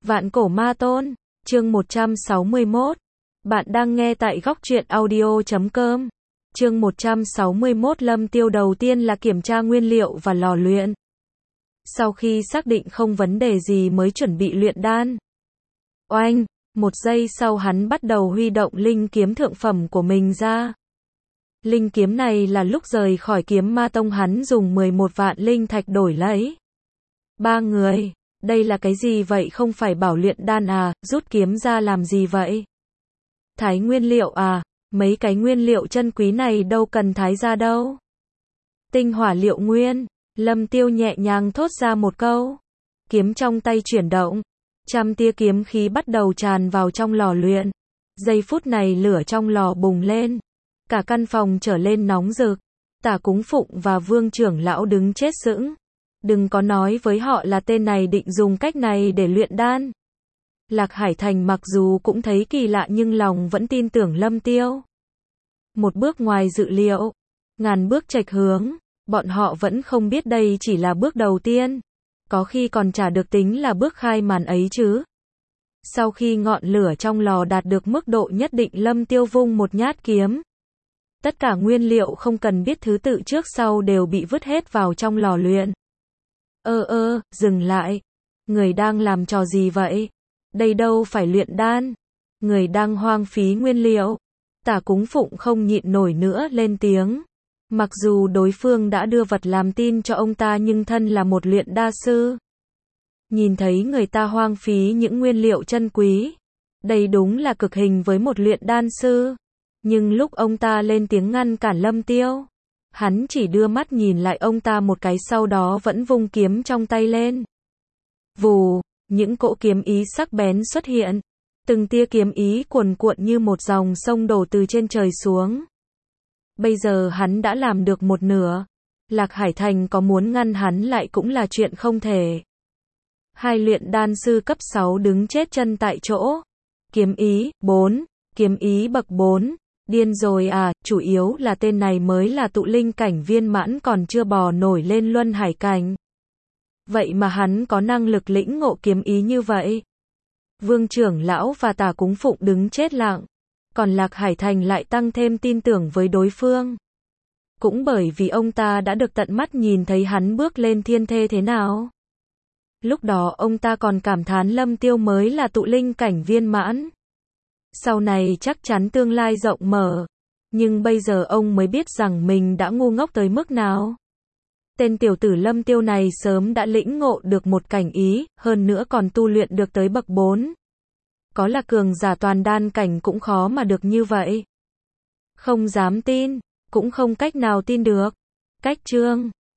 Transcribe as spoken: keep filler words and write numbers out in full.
Vạn cổ ma tôn, chương một trăm sáu mươi mốt. Bạn đang nghe tại góc truyện audio chấm com. Chương một trăm sáu mươi mốt. Lâm Tiêu đầu tiên là kiểm tra nguyên liệu và lò luyện. Sau khi xác định không vấn đề gì mới chuẩn bị luyện đan. Oanh, một giây sau hắn bắt đầu huy động linh kiếm thượng phẩm của mình ra. Linh kiếm này là lúc rời khỏi kiếm ma tông hắn dùng mười một vạn linh thạch đổi lấy. Ba người, đây là cái gì vậy, không phải bảo luyện đan à, rút kiếm ra làm gì vậy? Thái nguyên liệu à, mấy cái nguyên liệu chân quý này đâu cần thái ra đâu. Tinh hỏa liệu nguyên, Lâm Tiêu nhẹ nhàng thốt ra một câu. Kiếm trong tay chuyển động, trăm tia kiếm khí bắt đầu tràn vào trong lò luyện. Giây phút này lửa trong lò bùng lên, cả căn phòng trở lên nóng rực. Tả Cúng Phụng và Vương trưởng lão đứng chết sững. Đừng có nói với họ là tên này định dùng cách này để luyện đan. Lạc Hải Thành mặc dù cũng thấy kỳ lạ nhưng lòng vẫn tin tưởng Lâm Tiêu. Một bước ngoài dự liệu, ngàn bước chệch hướng, bọn họ vẫn không biết đây chỉ là bước đầu tiên. Có khi còn chả được tính là bước khai màn ấy chứ. Sau khi ngọn lửa trong lò đạt được mức độ nhất định, Lâm Tiêu vung một nhát kiếm. Tất cả nguyên liệu không cần biết thứ tự trước sau đều bị vứt hết vào trong lò luyện. Ơ ơ, dừng lại. Người đang làm trò gì vậy? Đây đâu phải luyện đan. Người đang hoang phí nguyên liệu. Tả Cúng Phụng không nhịn nổi nữa lên tiếng. Mặc dù đối phương đã đưa vật làm tin cho ông ta nhưng thân là một luyện đa sư. Nhìn thấy người ta hoang phí những nguyên liệu chân quý. Đây đúng là cực hình với một luyện đan sư. Nhưng lúc ông ta lên tiếng ngăn cản Lâm Tiêu, hắn chỉ đưa mắt nhìn lại ông ta một cái, sau đó vẫn vung kiếm trong tay lên. Vù, những cỗ kiếm ý sắc bén xuất hiện. Từng tia kiếm ý cuồn cuộn như một dòng sông đổ từ trên trời xuống. Bây giờ hắn đã làm được một nửa. Lạc Hải Thành có muốn ngăn hắn lại cũng là chuyện không thể. Hai luyện đan sư cấp sáu đứng chết chân tại chỗ. Kiếm ý, bốn. Kiếm ý bậc bốn. Điên rồi à, chủ yếu là tên này mới là tụ linh cảnh viên mãn còn chưa bò nổi lên luân hải cảnh. Vậy mà hắn có năng lực lĩnh ngộ kiếm ý như vậy. Vương trưởng lão và Tả Cúng Phụng đứng chết lặng. Còn Lạc Hải Thành lại tăng thêm tin tưởng với đối phương. Cũng bởi vì ông ta đã được tận mắt nhìn thấy hắn bước lên thiên thê thế nào. Lúc đó ông ta còn cảm thán Lâm Tiêu mới là tụ linh cảnh viên mãn. Sau này chắc chắn tương lai rộng mở. Nhưng bây giờ ông mới biết rằng mình đã ngu ngốc tới mức nào. Tên tiểu tử Lâm Tiêu này sớm đã lĩnh ngộ được một cảnh ý, hơn nữa còn tu luyện được tới bậc bốn. Có là cường giả toàn đan cảnh cũng khó mà được như vậy. Không dám tin, cũng không cách nào tin được. Cách chương